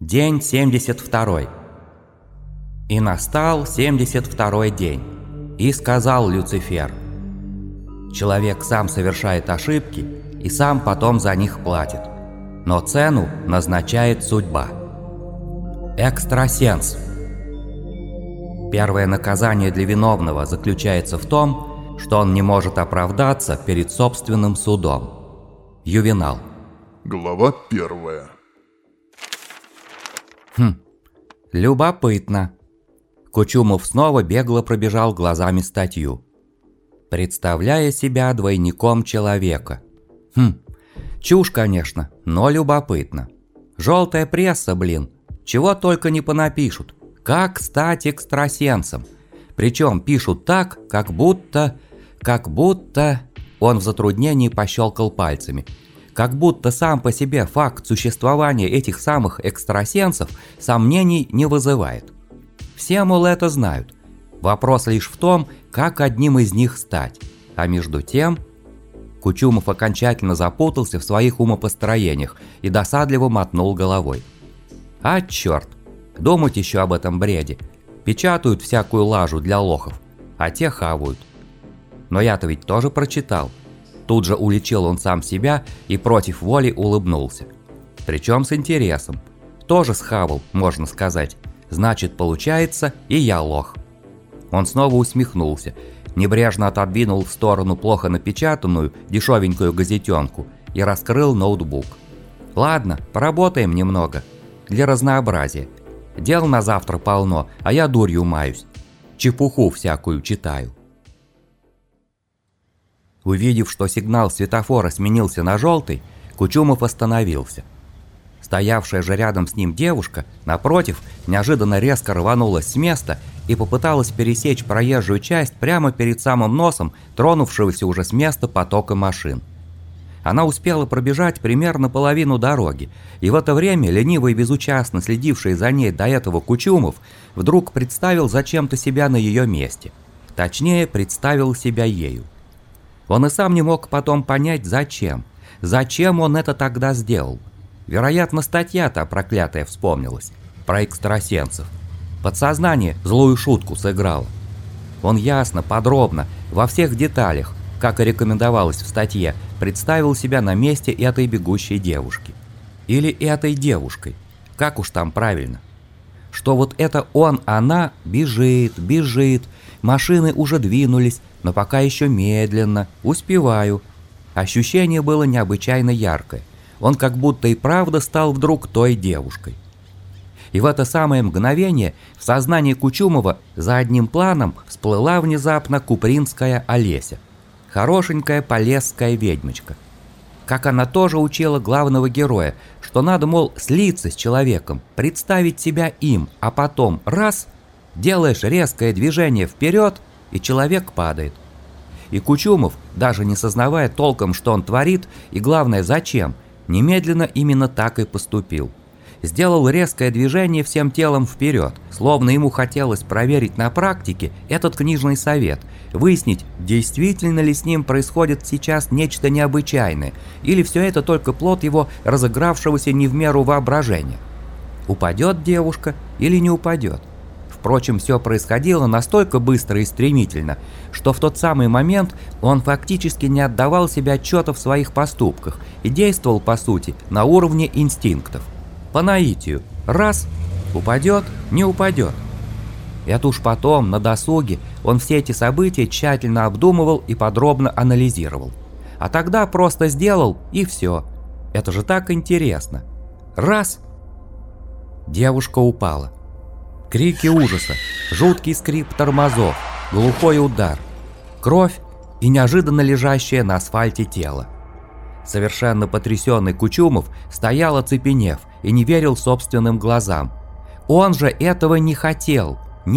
День 72. И настал 72-й день, и сказал Люцифер: человек сам совершает ошибки и сам потом за них платит, но цену назначает судьба. Экстрасенс. Первое наказание для виновного заключается в том, что он не может оправдаться перед собственным судом. Ювенал. Глава 1. Любопытно. Кучумов снова бегло пробежал глазами статью. Представляя себя двойником человека. Чушь, конечно, но любопытно. Желтая пресса, блин. Чего только не понапишут. Как стать экстрасенсом? Причем пишут так, как будто... Он в затруднении пощелкал пальцами. Как будто сам по себе факт существования этих самых экстрасенсов сомнений не вызывает. Все, мол, это знают. Вопрос лишь в том, как одним из них стать. А между тем... Кучумов окончательно запутался в своих умопостроениях и досадливо мотнул головой. А черт, думать еще об этом бреде. Печатают всякую лажу для лохов, а те хавают. Но я-то ведь тоже прочитал. Тут же уличил он сам себя и против воли улыбнулся. Причем с интересом. Тоже схавал, можно сказать. Значит, получается, и я лох. Он снова усмехнулся, небрежно отодвинул в сторону плохо напечатанную дешевенькую газетенку и раскрыл ноутбук. Ладно, поработаем немного. Для разнообразия. Дел на завтра полно, а я дурью маюсь. Чепуху всякую читаю. Увидев, что сигнал светофора сменился на желтый, Кучумов остановился. Стоявшая же рядом с ним девушка, напротив, неожиданно резко рванулась с места и попыталась пересечь проезжую часть прямо перед самым носом тронувшегося уже с места потока машин. Она успела пробежать примерно половину дороги, и в это время лениво и безучастно следивший за ней до этого Кучумов вдруг представил зачем-то себя на ее месте. Точнее, представил себя ею. Он и сам не мог потом понять, зачем. Зачем он это тогда сделал? Вероятно, статья-то проклятая вспомнилась. Про экстрасенсов. Подсознание злую шутку сыграло. Он ясно, подробно, во всех деталях, как и рекомендовалось в статье, представил себя на месте этой бегущей девушки. Или этой девушкой. Как уж там правильно. Что вот это она бежит, машины уже двинулись, но пока еще медленно, успеваю. Ощущение было необычайно яркое. Он как будто и правда стал вдруг той девушкой. И в это самое мгновение в сознании Кучумова за одним планом всплыла внезапно купринская Олеся. Хорошенькая полесская ведьмочка. Как она тоже учила главного героя, что надо, мол, слиться с человеком, представить себя им, а потом раз, делаешь резкое движение вперед, и человек падает. И Кучумов, даже не сознавая толком, что он творит, и главное зачем, немедленно именно так и поступил. Сделал резкое движение всем телом вперед, словно ему хотелось проверить на практике этот книжный совет, выяснить, действительно ли с ним происходит сейчас нечто необычайное, или все это только плод его разыгравшегося не в меру воображения. Упадет девушка или не упадет? Впрочем, все происходило настолько быстро и стремительно, что в тот самый момент он фактически не отдавал себе отчета в своих поступках и действовал, по сути, на уровне инстинктов. По наитию. Раз – упадет, не упадет. Это уж потом, на досуге, он все эти события тщательно обдумывал и подробно анализировал. А тогда просто сделал и все. Это же так интересно. Раз – девушка упала. Крики ужаса, жуткий скрип тормозов, глухой удар, кровь и неожиданно лежащее на асфальте тело. Совершенно потрясенный Кучумов стоял оцепенев и не верил собственным глазам. Он же этого не хотел,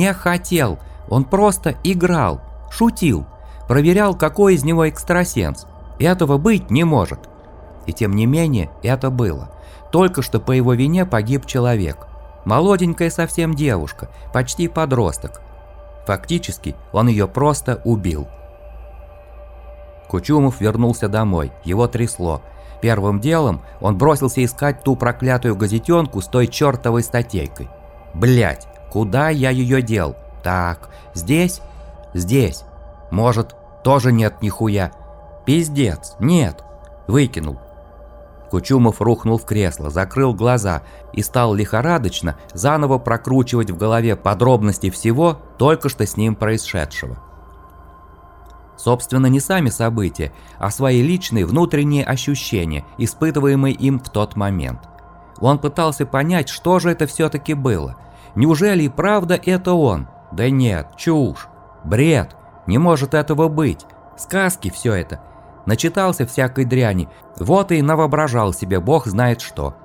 он просто играл, шутил, проверял, какой из него экстрасенс. Этого быть не может. И тем не менее это было. Только что по его вине погиб человек. Молоденькая совсем девушка, почти подросток. Фактически он ее просто убил. Кучумов вернулся домой, его трясло. Первым делом он бросился искать ту проклятую газетенку с той чертовой статейкой. Блять, куда я ее дел? Так, здесь? Здесь. Может, тоже нет нихуя. Пиздец, нет. Выкинул. Кучумов рухнул в кресло, закрыл глаза и стал лихорадочно заново прокручивать в голове подробности всего только что с ним происшедшего. Собственно, не сами события, а свои личные внутренние ощущения, испытываемые им в тот момент. Он пытался понять, что же это все-таки было. Неужели и правда это он? Да нет, чушь, бред, не может этого быть. Сказки все это. Начитался всякой дряни, вот и навоображал себе бог знает что.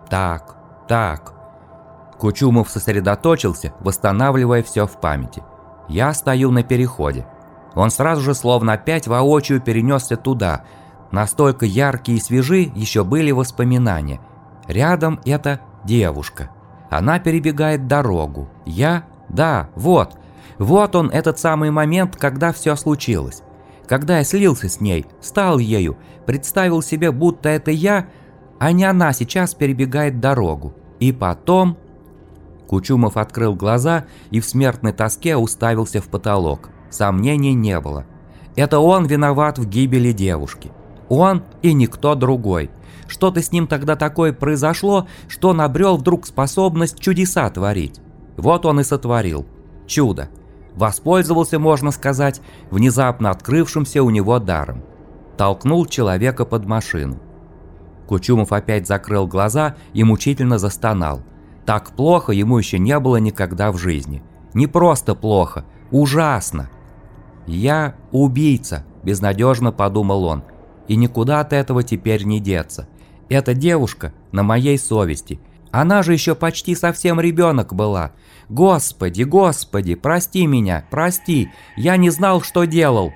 Так. Кучумов сосредоточился, восстанавливая все в памяти. Я стою на переходе. Он сразу же словно опять воочию перенесся туда. Настолько яркие и свежи еще были воспоминания. Рядом эта девушка. Она перебегает дорогу. Да, вот. Вот он, этот самый момент, когда все случилось. Когда я слился с ней, стал ею, представил себе, будто это я, а не она сейчас перебегает дорогу. И потом... Кучумов открыл глаза и в смертной тоске уставился в потолок. Сомнений не было. Это он виноват в гибели девушки. Он и никто другой. Что-то с ним тогда такое произошло, что он обрел вдруг способность чудеса творить. Вот он и сотворил. Чудо. Воспользовался, можно сказать, внезапно открывшимся у него даром. Толкнул человека под машину. Кучумов опять закрыл глаза и мучительно застонал. Так плохо ему еще не было никогда в жизни. Не просто плохо, ужасно. «Я убийца», – безнадежно подумал он, – «и никуда от этого теперь не деться. Эта девушка на моей совести. Она же еще почти совсем ребенок была. Господи, Господи, прости меня, прости, я не знал, что делал».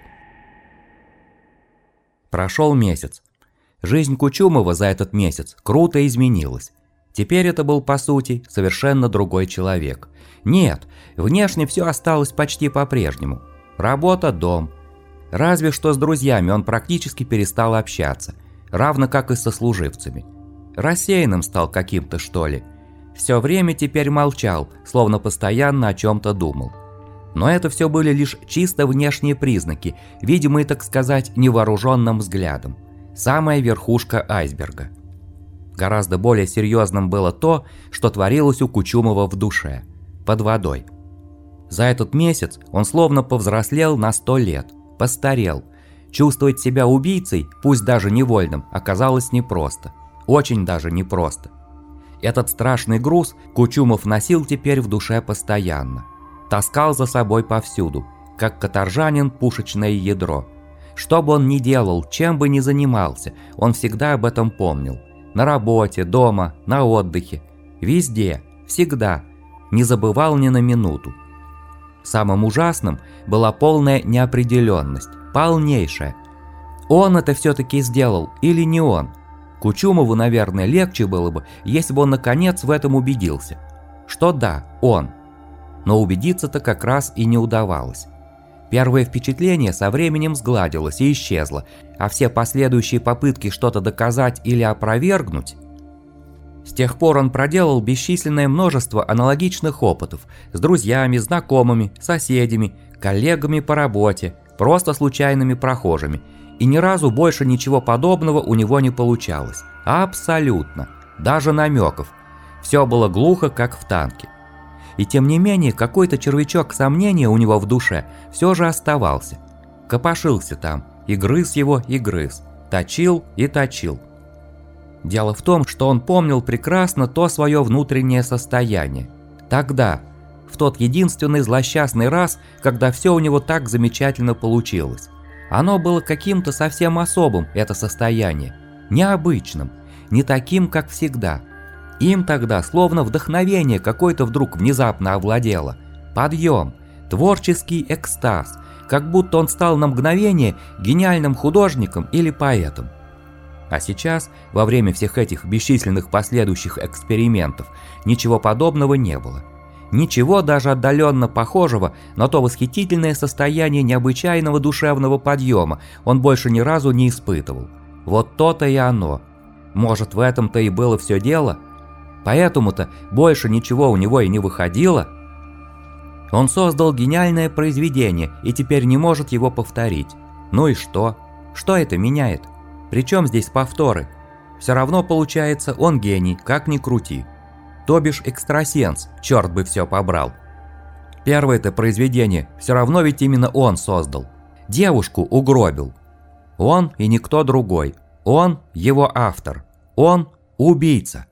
Прошел месяц. Жизнь Кучумова за этот месяц круто изменилась. Теперь это был, по сути, совершенно другой человек. Нет, внешне все осталось почти по-прежнему. Работа, дом. Разве что с друзьями он практически перестал общаться, равно как и со сослуживцами. Рассеянным стал каким-то, что ли. Все время теперь молчал, словно постоянно о чем-то думал. Но это все были лишь чисто внешние признаки, видимые, так сказать, невооруженным взглядом. Самая верхушка айсберга. Гораздо более серьезным было то, что творилось у Кучумова в душе, под водой. За этот месяц он словно повзрослел на 100 лет, постарел. Чувствовать себя убийцей, пусть даже невольным, оказалось непросто. Очень даже непросто. Этот страшный груз Кучумов носил теперь в душе постоянно. Таскал за собой повсюду, как каторжанин пушечное ядро. Что бы он ни делал, чем бы ни занимался, он всегда об этом помнил. На работе, дома, на отдыхе. Везде, всегда. Не забывал ни на минуту. Самым ужасным была полная неопределенность, полнейшая. Он это все-таки сделал или не он? Кучумову, наверное, легче было бы, если бы он наконец в этом убедился. Что да, он. Но убедиться-то как раз и не удавалось. Первое впечатление со временем сгладилось и исчезло, а все последующие попытки что-то доказать или опровергнуть... С тех пор он проделал бесчисленное множество аналогичных опытов с друзьями, знакомыми, соседями, коллегами по работе, просто случайными прохожими, и ни разу больше ничего подобного у него не получалось. Абсолютно. Даже намеков. Все было глухо, как в танке. И тем не менее, какой-то червячок сомнения у него в душе все же оставался. Копошился там, и грыз его, и грыз, точил и точил. Дело в том, что он помнил прекрасно то свое внутреннее состояние. Тогда, в тот единственный злосчастный раз, когда все у него так замечательно получилось. Оно было каким-то совсем особым, это состояние, необычным, не таким, как всегда. Им тогда словно вдохновение какое-то вдруг внезапно овладело. Подъем, творческий экстаз, как будто он стал на мгновение гениальным художником или поэтом. А сейчас, во время всех этих бесчисленных последующих экспериментов, ничего подобного не было. Ничего даже отдаленно похожего на то восхитительное состояние необычайного душевного подъема он больше ни разу не испытывал. Вот то-то и оно. Может, в этом-то и было все дело? Поэтому-то больше ничего у него и не выходило? Он создал гениальное произведение и теперь не может его повторить. Ну и что? Что это меняет? Причем здесь повторы? Все равно получается, он гений, как ни крути. То бишь экстрасенс, черт бы все побрал. Первое-то произведение все равно ведь именно он создал. Девушку угробил. Он и никто другой. Он его автор. Он убийца.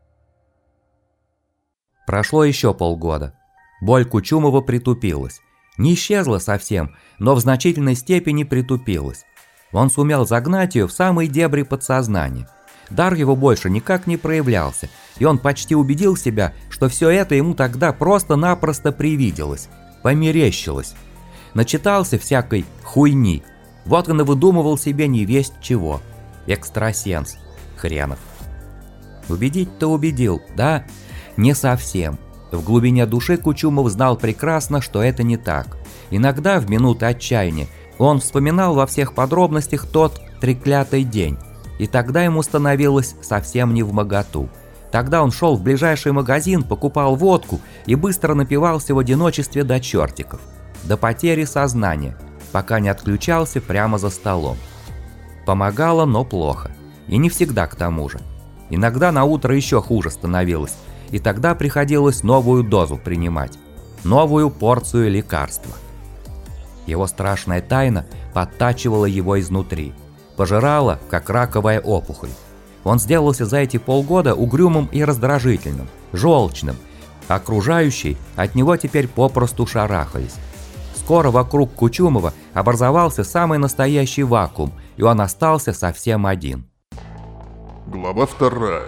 Прошло еще полгода. Боль Кучумова притупилась. Не исчезла совсем, но в значительной степени притупилась. Он сумел загнать ее в самые дебри подсознания. Дар его больше никак не проявлялся, и он почти убедил себя, что все это ему тогда просто-напросто привиделось, померещилось. Начитался всякой хуйни, вот он и выдумывал себе невесть чего. Экстрасенс. Хренов. Убедить-то убедил, да? Не совсем. В глубине души Кучумов знал прекрасно, что это не так. Иногда, в минуты отчаяния, он вспоминал во всех подробностях тот треклятый день. И тогда ему становилось совсем невмоготу. Тогда он шел в ближайший магазин, покупал водку и быстро напивался в одиночестве до чертиков. До потери сознания, пока не отключался прямо за столом. Помогало, но плохо. И не всегда к тому же. Иногда на утро еще хуже становилось. И тогда приходилось новую дозу принимать. Новую порцию лекарства. Его страшная тайна подтачивала его изнутри. Пожирала, как раковая опухоль. Он сделался за эти полгода угрюмым и раздражительным, желчным. Окружающие от него теперь попросту шарахались. Скоро вокруг Кучумова образовался самый настоящий вакуум, и он остался совсем один. Глава 2.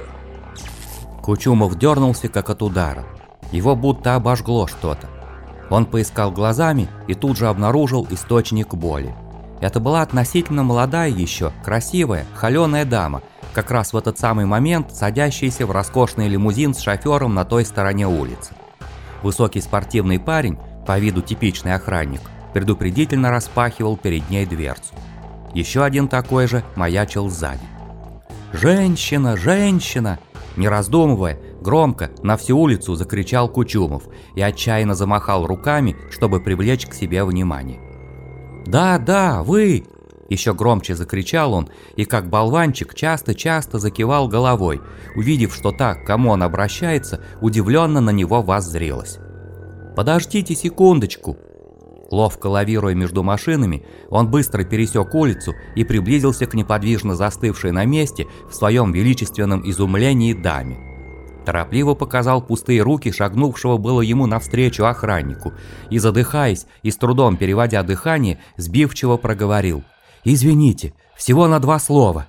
Кучумов дернулся, как от удара. Его будто обожгло что-то. Он поискал глазами и тут же обнаружил источник боли. Это была относительно молодая еще, красивая, холеная дама, как раз в этот самый момент садящаяся в роскошный лимузин с шофером на той стороне улицы. Высокий спортивный парень, по виду типичный охранник, предупредительно распахивал перед ней дверцу. Еще один такой же маячил сзади. «Женщина! Женщина!» Не раздумывая, громко на всю улицу закричал Кучумов и отчаянно замахал руками, чтобы привлечь к себе внимание. «Да, да, вы!» Еще громче закричал он и как болванчик часто-часто закивал головой, увидев, что та, к кому он обращается, удивленно на него воззрелась. «Подождите секундочку!» Ловко лавируя между машинами, он быстро пересек улицу и приблизился к неподвижно застывшей на месте в своем величественном изумлении даме. Торопливо показал пустые руки шагнувшего было ему навстречу охраннику и, задыхаясь и с трудом переводя дыхание, сбивчиво проговорил: «Извините, всего на 2 слова».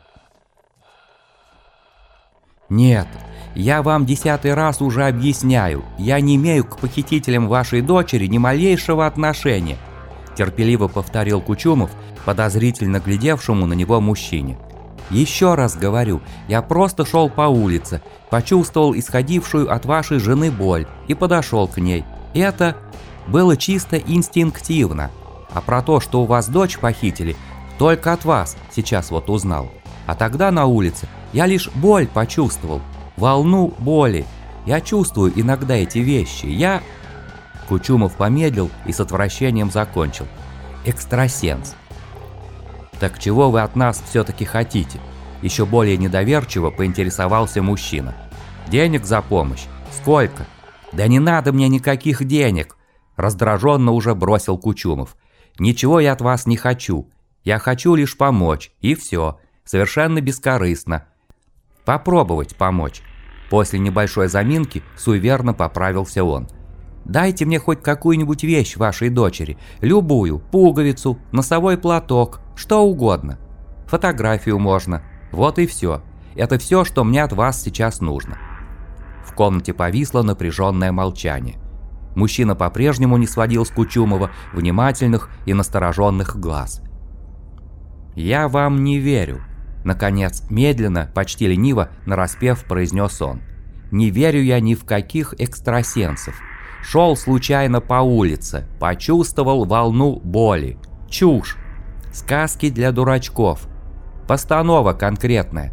«Нет, я вам 10-й раз уже объясняю, я не имею к похитителям вашей дочери ни малейшего отношения», терпеливо повторил Кучумов, подозрительно глядевшему на него мужчине. «Еще раз говорю, я просто шел по улице, почувствовал исходившую от вашей жены боль и подошел к ней. Это было чисто инстинктивно. А про то, что у вас дочь похитили, только от вас сейчас вот узнал. А тогда на улице я лишь боль почувствовал, волну боли. Я чувствую иногда эти вещи. Я...» Кучумов помедлил и с отвращением закончил: «Экстрасенс». «Так чего вы от нас все-таки хотите?» Еще более недоверчиво поинтересовался мужчина. «Денег за помощь? Сколько?» «Да не надо мне никаких денег!» Раздраженно уже бросил Кучумов. «Ничего я от вас не хочу. Я хочу лишь помочь, и все. Совершенно бескорыстно. Попробовать помочь». После небольшой заминки суеверно поправился он. «Дайте мне хоть какую-нибудь вещь вашей дочери, любую, пуговицу, носовой платок, что угодно. Фотографию можно. Вот и все. Это все, что мне от вас сейчас нужно». В комнате повисло напряженное молчание. Мужчина по-прежнему не сводил с Кучумова внимательных и настороженных глаз. «Я вам не верю», — наконец, медленно, почти лениво, нараспев произнес он. «Не верю я ни в каких экстрасенсов. Шел случайно по улице, почувствовал волну боли. Чушь. Сказки для дурачков. Постанова конкретная.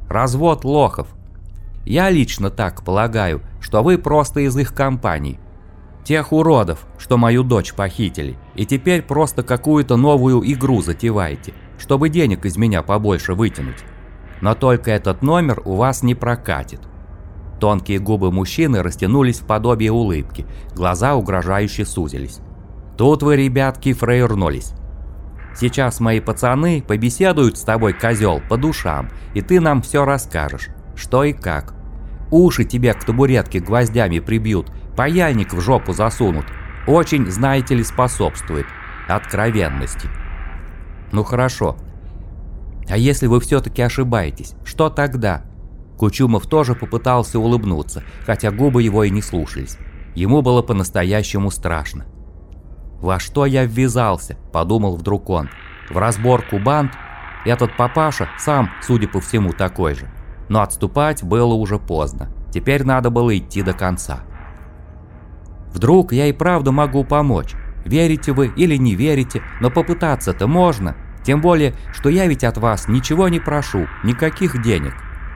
Развод лохов. Я лично так полагаю, что вы просто из их компаний. Тех уродов, что мою дочь похитили, и теперь просто какую-то новую игру затеваете, чтобы денег из меня побольше вытянуть. Но только этот номер у вас не прокатит. Тонкие губы мужчины растянулись в подобие улыбки, глаза угрожающе сузились. Тут вы, ребятки, фраернулись. Сейчас мои пацаны побеседуют с тобой, козел, по душам, и ты нам все расскажешь, что и как. Уши тебе к табуретке гвоздями прибьют, паяльник в жопу засунут. Очень, знаете ли, способствует откровенности. Ну хорошо. А если вы все-таки ошибаетесь, что тогда? Кучумов тоже попытался улыбнуться, хотя губы его и не слушались. Ему было по-настоящему страшно. «Во что я ввязался?» – подумал вдруг он. «В разборку банд? Этот папаша сам, судя по всему, такой же». Но отступать было уже поздно. Теперь надо было идти до конца. «Вдруг я и правда могу помочь? Верите вы или не верите, но попытаться-то можно. Тем более, что я ведь от вас ничего не прошу, никаких денег».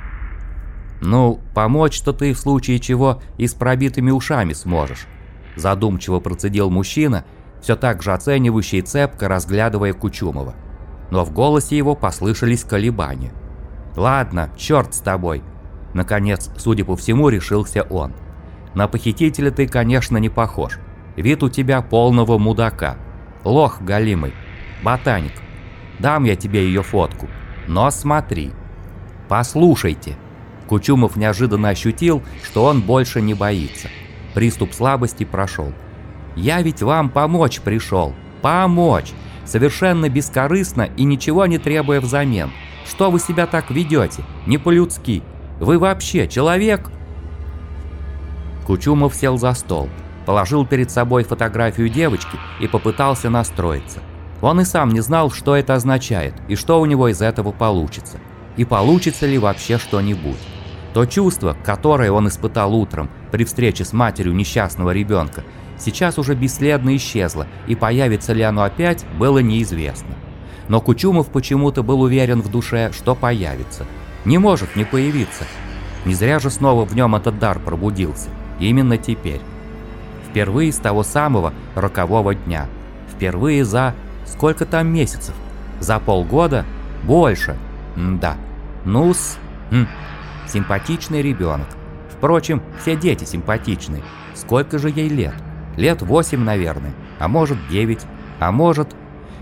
«Ну, помочь-то ты в случае чего и с пробитыми ушами сможешь», – задумчиво процедил мужчина, все так же оценивающий и цепко разглядывая Кучумова. Но в голосе его послышались колебания. «Ладно, черт с тобой», – наконец, судя по всему, решился он. «На похитителя ты, конечно, не похож. Вид у тебя полного мудака. Лох голимый. Ботаник. Дам я тебе ее фотку. Но смотри. Послушайте». Кучумов неожиданно ощутил, что он больше не боится. Приступ слабости прошел. «Я ведь вам помочь пришел. Помочь. Совершенно бескорыстно и ничего не требуя взамен. Что вы себя так ведете? Не по-людски. Вы вообще человек?» Кучумов сел за стол, положил перед собой фотографию девочки и попытался настроиться. Он и сам не знал, что это означает и что у него из этого получится. И получится ли вообще что-нибудь. То чувство, которое он испытал утром при встрече с матерью несчастного ребенка, сейчас уже бесследно исчезло, и появится ли оно опять, было неизвестно. Но Кучумов почему-то был уверен в душе, что появится. Не может не появиться. Не зря же снова в нем этот дар пробудился. Именно теперь. Впервые с того самого рокового дня. Впервые за... сколько там месяцев? За полгода? Больше. Да. Ну-с. Симпатичный ребенок. Впрочем, все дети симпатичные. Сколько же ей лет? Лет 8, наверное. А может 9. А может...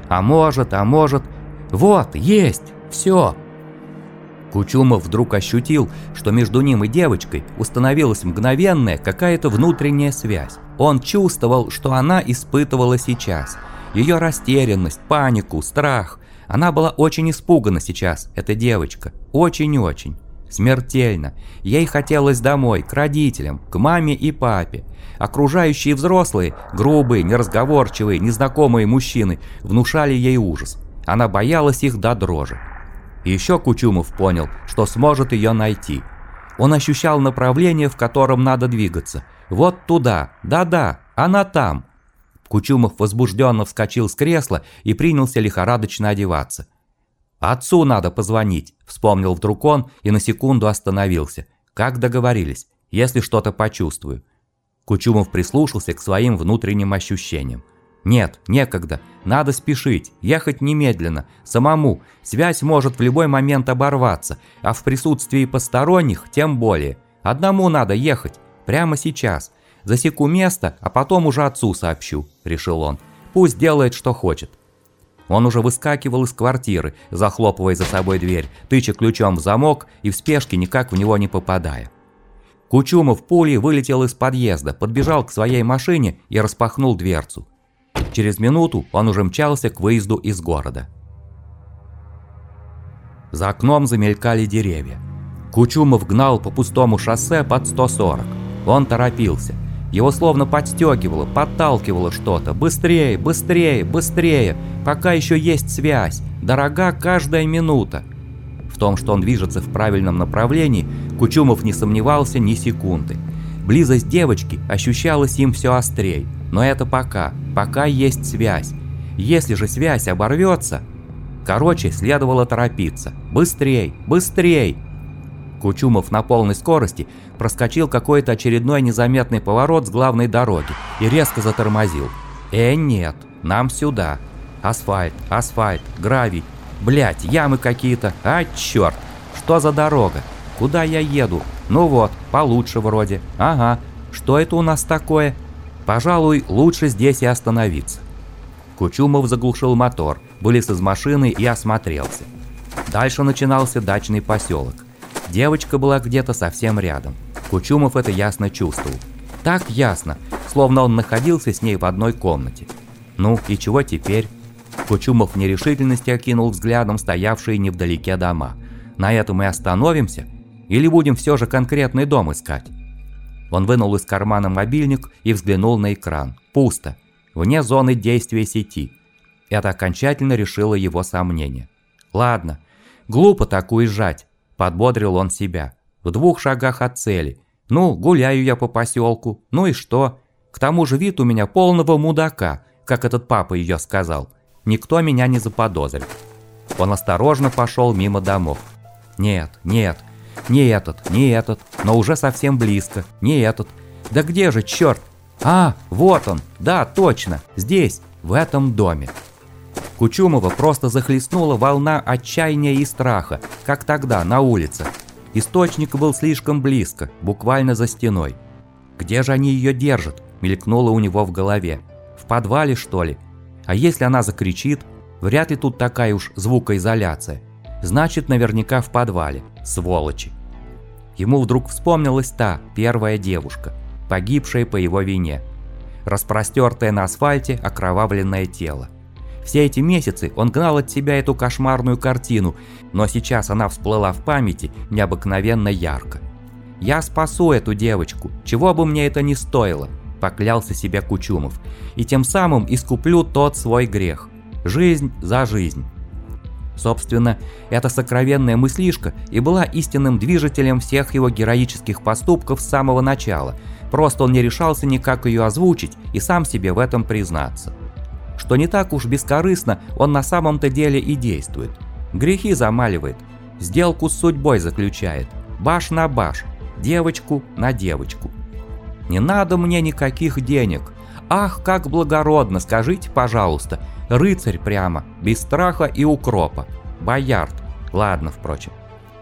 Вот, есть! Все! Кучумов вдруг ощутил, что между ним и девочкой установилась мгновенная какая-то внутренняя связь. Он чувствовал, что она испытывала сейчас. Ее растерянность, панику, страх. Она была очень испугана сейчас, эта девочка. Очень-очень. Смертельно. Ей хотелось домой, к родителям, к маме и папе. Окружающие взрослые, грубые, неразговорчивые, незнакомые мужчины внушали ей ужас. Она боялась их до дрожи. И еще Кучумов понял, что сможет ее найти. Он ощущал направление, в котором надо двигаться. Вот туда, да-да, она там. Кучумов возбужденно вскочил с кресла и принялся лихорадочно одеваться. «Отцу надо позвонить», — вспомнил вдруг он и на секунду остановился. «Как договорились, если что-то почувствую». Кучумов прислушался к своим внутренним ощущениям. «Нет, некогда, надо спешить, ехать немедленно, самому, связь может в любой момент оборваться, а в присутствии посторонних тем более. Одному надо ехать, прямо сейчас. Засеку место, а потом уже отцу сообщу», — решил он. «Пусть делает, что хочет». Он уже выскакивал из квартиры, захлопывая за собой дверь, тыча ключом в замок и в спешке никак в него не попадая. Кучумов пулей вылетел из подъезда, подбежал к своей машине и распахнул дверцу. Через минуту он уже мчался к выезду из города. За окном замелькали деревья. Кучумов гнал по пустому шоссе под 140. Он торопился. Его словно подстегивало, подталкивало что-то. Быстрее, быстрее, быстрее, пока еще есть связь. Дорога каждая минута. В том, что он движется в правильном направлении, Кучумов не сомневался ни секунды. Близость девочки ощущалась им все острей. Но это пока есть связь. Если же связь оборвется... Короче, следовало торопиться. Быстрей, быстрей! Кучумов на полной скорости проскочил какой-то очередной незаметный поворот с главной дороги и резко затормозил. Нет, нам сюда. Асфальт, гравий. Блять, ямы какие-то. А, черт, что за дорога? Куда я еду? Ну вот, получше вроде. Ага, что это у нас такое? Пожалуй, лучше здесь и остановиться. Кучумов заглушил мотор, вылез из машины и осмотрелся. Дальше начинался дачный поселок. Девочка была где-то совсем рядом. Кучумов это ясно чувствовал. Так ясно, словно он находился с ней в одной комнате. Ну и чего теперь? Кучумов в нерешительности окинул взглядом стоявшие невдалеке дома. На этом и остановимся? Или будем все же конкретный дом искать? Он вынул из кармана мобильник и взглянул на экран. Пусто. Вне зоны действия сети. Это окончательно решило его сомнения. Ладно, глупо так уезжать, подбодрил он себя. В 2 шагах от цели. Ну, гуляю я по поселку. Ну и что? К тому же вид у меня полного мудака, как этот папа ее сказал. Никто меня не заподозрит. Он осторожно пошел мимо домов. Нет, не этот, но уже совсем близко. Не этот. Да где же, черт? А, вот он, да, точно, здесь, в этом доме. Кучумова просто захлестнула волна отчаяния и страха, как тогда, на улице. Источник был слишком близко, буквально за стеной. Где же они ее держат? Мелькнуло у него в голове. В подвале, что ли? А если она закричит? Вряд ли тут такая уж звукоизоляция. Значит, наверняка в подвале. Сволочи. Ему вдруг вспомнилась та, первая девушка, погибшая по его вине. Распростертое на асфальте окровавленное тело. Все эти месяцы он гнал от себя эту кошмарную картину, но сейчас она всплыла в памяти необыкновенно ярко. «Я спасу эту девочку, чего бы мне это ни стоило», – поклялся себе Кучумов, «и тем самым искуплю тот свой грех. Жизнь за жизнь». Собственно, эта сокровенная мыслишка и была истинным движителем всех его героических поступков с самого начала, просто он не решался никак ее озвучить и сам себе в этом признаться. Что не так уж бескорыстно он на самом-то деле и действует. Грехи замаливает, сделку с судьбой заключает, баш на баш, девочку на девочку. Не надо мне никаких денег. Ах, как благородно, скажите, пожалуйста, рыцарь прямо, без страха и укропа. Боярд. Ладно, впрочем.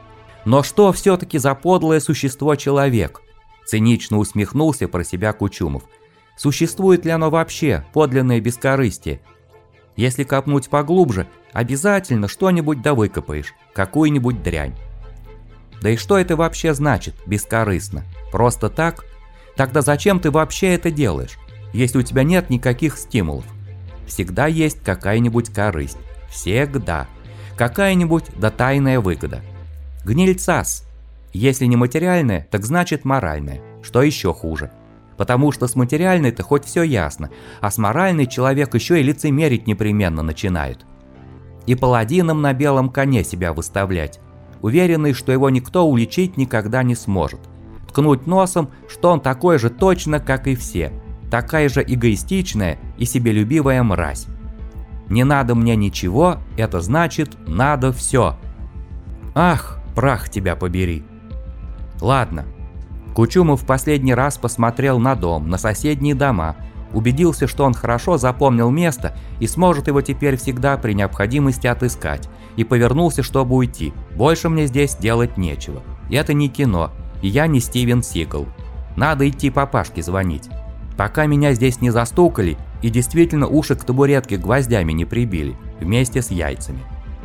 Но что все-таки за подлое существо человек? Цинично усмехнулся про себя Кучумов. Существует ли оно вообще, подлинное бескорыстие? Если копнуть поглубже, обязательно что-нибудь да выкопаешь, какую-нибудь дрянь. Да и что это вообще значит, бескорыстно? Просто так? Тогда зачем ты вообще это делаешь, если у тебя нет никаких стимулов? Всегда есть какая-нибудь корысть. Всегда. Какая-нибудь да тайная выгода. Гнильцас. Если не материальная, так значит моральная. Что еще хуже? Потому что с материальной-то хоть все ясно, а с моральной человек еще и лицемерить непременно начинает. И паладином на белом коне себя выставлять, уверенный, что его никто уличить никогда не сможет. Ткнуть носом, что он такой же точно, как и все. Такая же эгоистичная и себелюбивая мразь. Не надо мне ничего, это значит надо все. Ах, прах тебя побери. Ладно. Кучумов в последний раз посмотрел на дом, на соседние дома, убедился, что он хорошо запомнил место и сможет его теперь всегда при необходимости отыскать, и повернулся, чтобы уйти. Больше мне здесь делать нечего. Это не кино, и я не Стивен Сигал. Надо идти папашке звонить. Пока меня здесь не застукали и действительно уши к табуретке гвоздями не прибили, вместе с яйцами.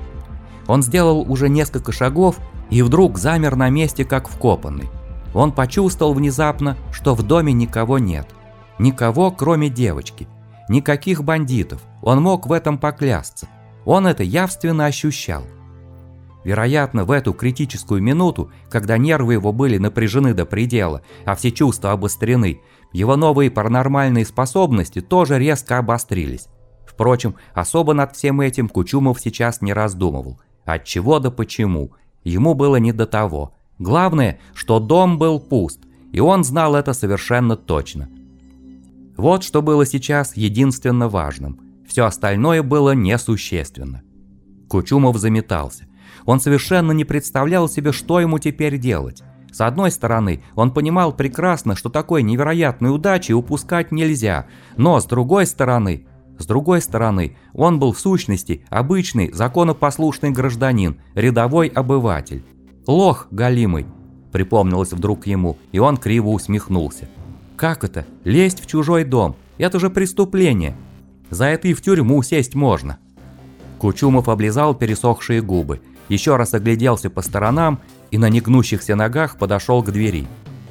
Он сделал уже несколько шагов и вдруг замер на месте, как вкопанный. Он почувствовал внезапно, что в доме никого нет. Никого, кроме девочки. Никаких бандитов. Он мог в этом поклясться. Он это явственно ощущал. Вероятно, в эту критическую минуту, когда нервы его были напряжены до предела, а все чувства обострены, его новые паранормальные способности тоже резко обострились. Впрочем, особо над всем этим Кучумов сейчас не раздумывал. Отчего да почему. Ему было не до того. Главное, что дом был пуст, и он знал это совершенно точно. Вот что было сейчас единственно важным. Все остальное было несущественно. Кучумов заметался. Он совершенно не представлял себе, что ему теперь делать. С одной стороны, он понимал прекрасно, что такой невероятной удачи упускать нельзя, но с другой стороны, он был в сущности обычный законопослушный гражданин, рядовой обыватель. «Лох голимый», припомнилось вдруг ему, и он криво усмехнулся. «Как это? Лезть в чужой дом? Это же преступление. За это и в тюрьму сесть можно». Кучумов облизал пересохшие губы, еще раз огляделся по сторонам и на негнущихся ногах подошел к двери.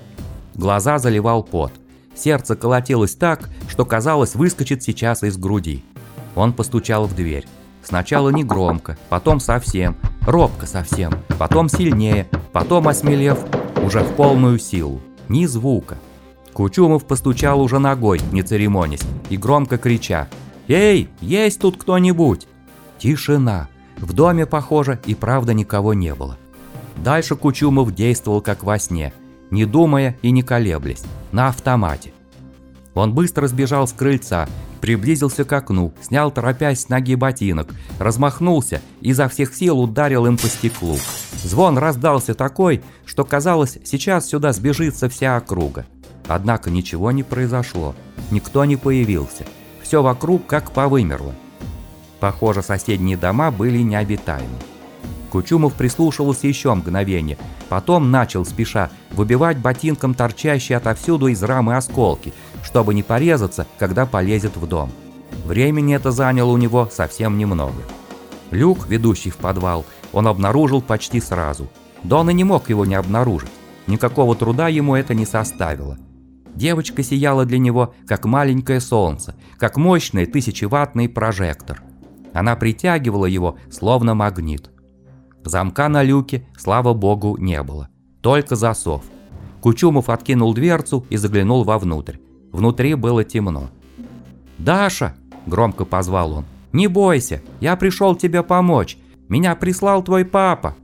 Глаза заливал пот. Сердце колотилось так, что казалось, выскочит сейчас из груди. Он постучал в дверь. Сначала негромко, потом совсем, робко совсем, потом сильнее, потом осмелев, уже в полную силу. Ни звука. Кучумов постучал уже ногой, не церемонясь, и громко крича: «Эй, есть тут кто-нибудь?» Тишина. В доме, похоже, и правда никого не было. Дальше Кучумов действовал как во сне, не думая и не колеблясь, на автомате. Он быстро сбежал с крыльца, приблизился к окну, снял торопясь с ноги ботинок, размахнулся и изо всех сил ударил им по стеклу. Звон раздался такой, что казалось, сейчас сюда сбежится вся округа. Однако ничего не произошло, никто не появился, все вокруг как повымерло. Похоже, соседние дома были необитаемы. Кучумов прислушивался еще мгновение, потом начал спеша выбивать ботинком торчащие отовсюду из рамы осколки, чтобы не порезаться, когда полезет в дом. Времени это заняло у него совсем немного. Люк, ведущий в подвал, он обнаружил почти сразу. Да он и не мог его не обнаружить. Никакого труда ему это не составило. Девочка сияла для него, как маленькое солнце, как мощный 1000-ваттный прожектор. Она притягивала его, словно магнит. Замка на люке, слава богу, не было. Только засов. Кучумов откинул дверцу и заглянул вовнутрь. Внутри было темно. «Даша!» – громко позвал он. «Не бойся, я пришел тебе помочь. Меня прислал твой папа!»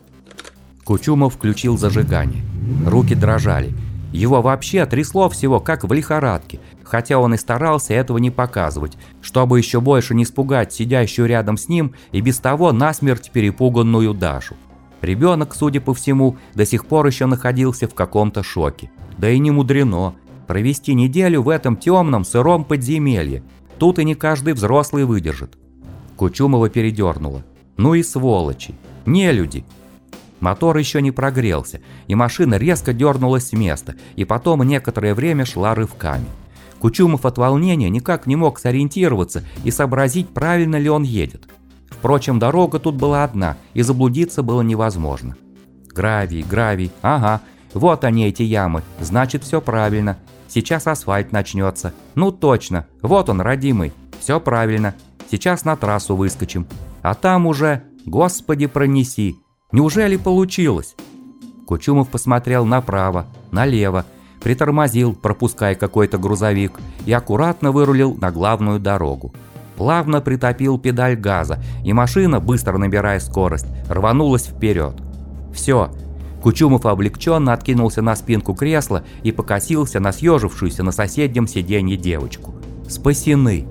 Кучумов включил зажигание. Руки дрожали. Его вообще трясло всего, как в лихорадке, хотя он и старался этого не показывать, чтобы еще больше не испугать сидящую рядом с ним и без того насмерть перепуганную Дашу. Ребенок, судя по всему, до сих пор еще находился в каком-то шоке. Да и не мудрено. Провести неделю в этом темном, сыром подземелье. Тут и не каждый взрослый выдержит. Кучумова передернуло. Ну и сволочи. Нелюди. Мотор еще не прогрелся, и машина резко дернулась с места, и потом некоторое время шла рывками. Кучумов от волнения никак не мог сориентироваться и сообразить, правильно ли он едет. Впрочем, дорога тут была одна, и заблудиться было невозможно. Гравий, ага, вот они эти ямы, значит все правильно. Сейчас асфальт начнется. Ну точно, вот он, родимый, все правильно. Сейчас на трассу выскочим. А там уже, господи пронеси. Неужели получилось? Кучумов посмотрел направо, налево, притормозил, пропуская какой-то грузовик, и аккуратно вырулил на главную дорогу. Плавно притопил педаль газа, и машина, быстро набирая скорость, рванулась вперед. Все. Кучумов облегченно откинулся на спинку кресла и покосился на съежившуюся на соседнем сиденье девочку. Спасены.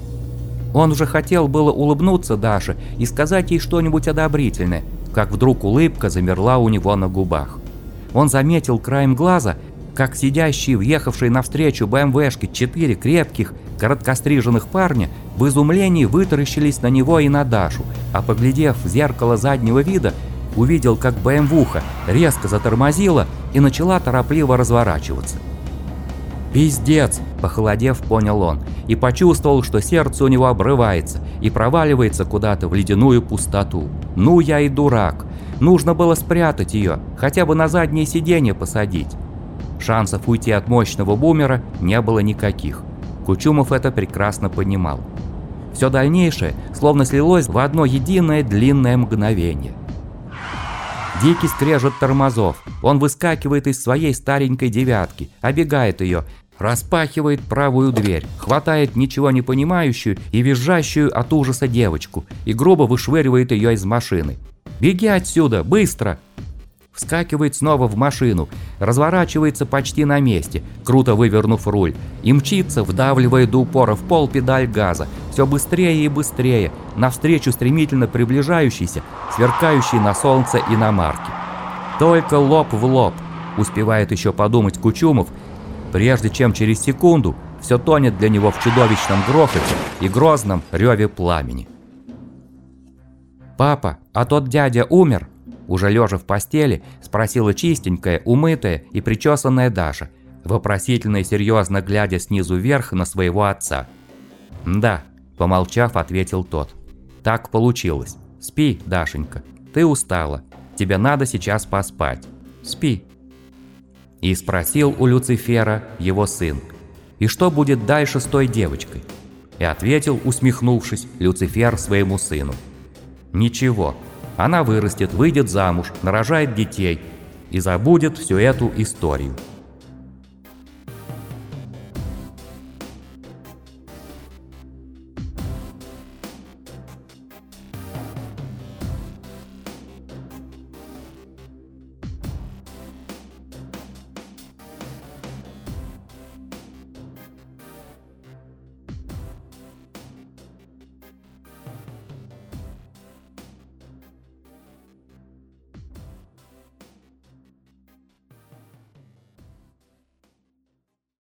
Он уже хотел было улыбнуться Даше и сказать ей что-нибудь одобрительное, как вдруг улыбка замерла у него на губах. Он заметил краем глаза, как сидящие, въехавшие навстречу БМВшки 4 крепких, короткостриженных парня в изумлении вытаращились на него и на Дашу, а поглядев в зеркало заднего вида, увидел, как БМВуха резко затормозила и начала торопливо разворачиваться. «Пиздец!» – похолодев, понял он, и почувствовал, что сердце у него обрывается и проваливается куда-то в ледяную пустоту. «Ну я и дурак! Нужно было спрятать ее, хотя бы на заднее сиденье посадить». Шансов уйти от мощного бумера не было никаких. Кучумов это прекрасно понимал. Все дальнейшее словно слилось в одно единое длинное мгновение. Дикий скрежет тормозов. Он выскакивает из своей старенькой девятки, обегает ее, распахивает правую дверь, хватает ничего не понимающую и визжащую от ужаса девочку и грубо вышвыривает ее из машины. «Беги отсюда, быстро!» вскакивает снова в машину, разворачивается почти на месте, круто вывернув руль, и мчится, вдавливая до упора в пол педаль газа, все быстрее и быстрее, навстречу стремительно приближающейся, сверкающей на солнце иномарке. Только лоб в лоб, успевает еще подумать Кучумов, прежде чем через секунду все тонет для него в чудовищном грохоте и грозном реве пламени. «Папа, а тот дядя умер?» Уже лежа в постели, спросила чистенькая, умытая и причесанная Даша, вопросительно и серьезно глядя снизу вверх на своего отца. «Да», – помолчав, ответил тот. «Так получилось. Спи, Дашенька, ты устала. Тебе надо сейчас поспать. Спи». И спросил у Люцифера его сын: «И что будет дальше с той девочкой?» И ответил, усмехнувшись, Люцифер своему сыну: «Ничего. Она вырастет, выйдет замуж, нарожает детей и забудет всю эту историю».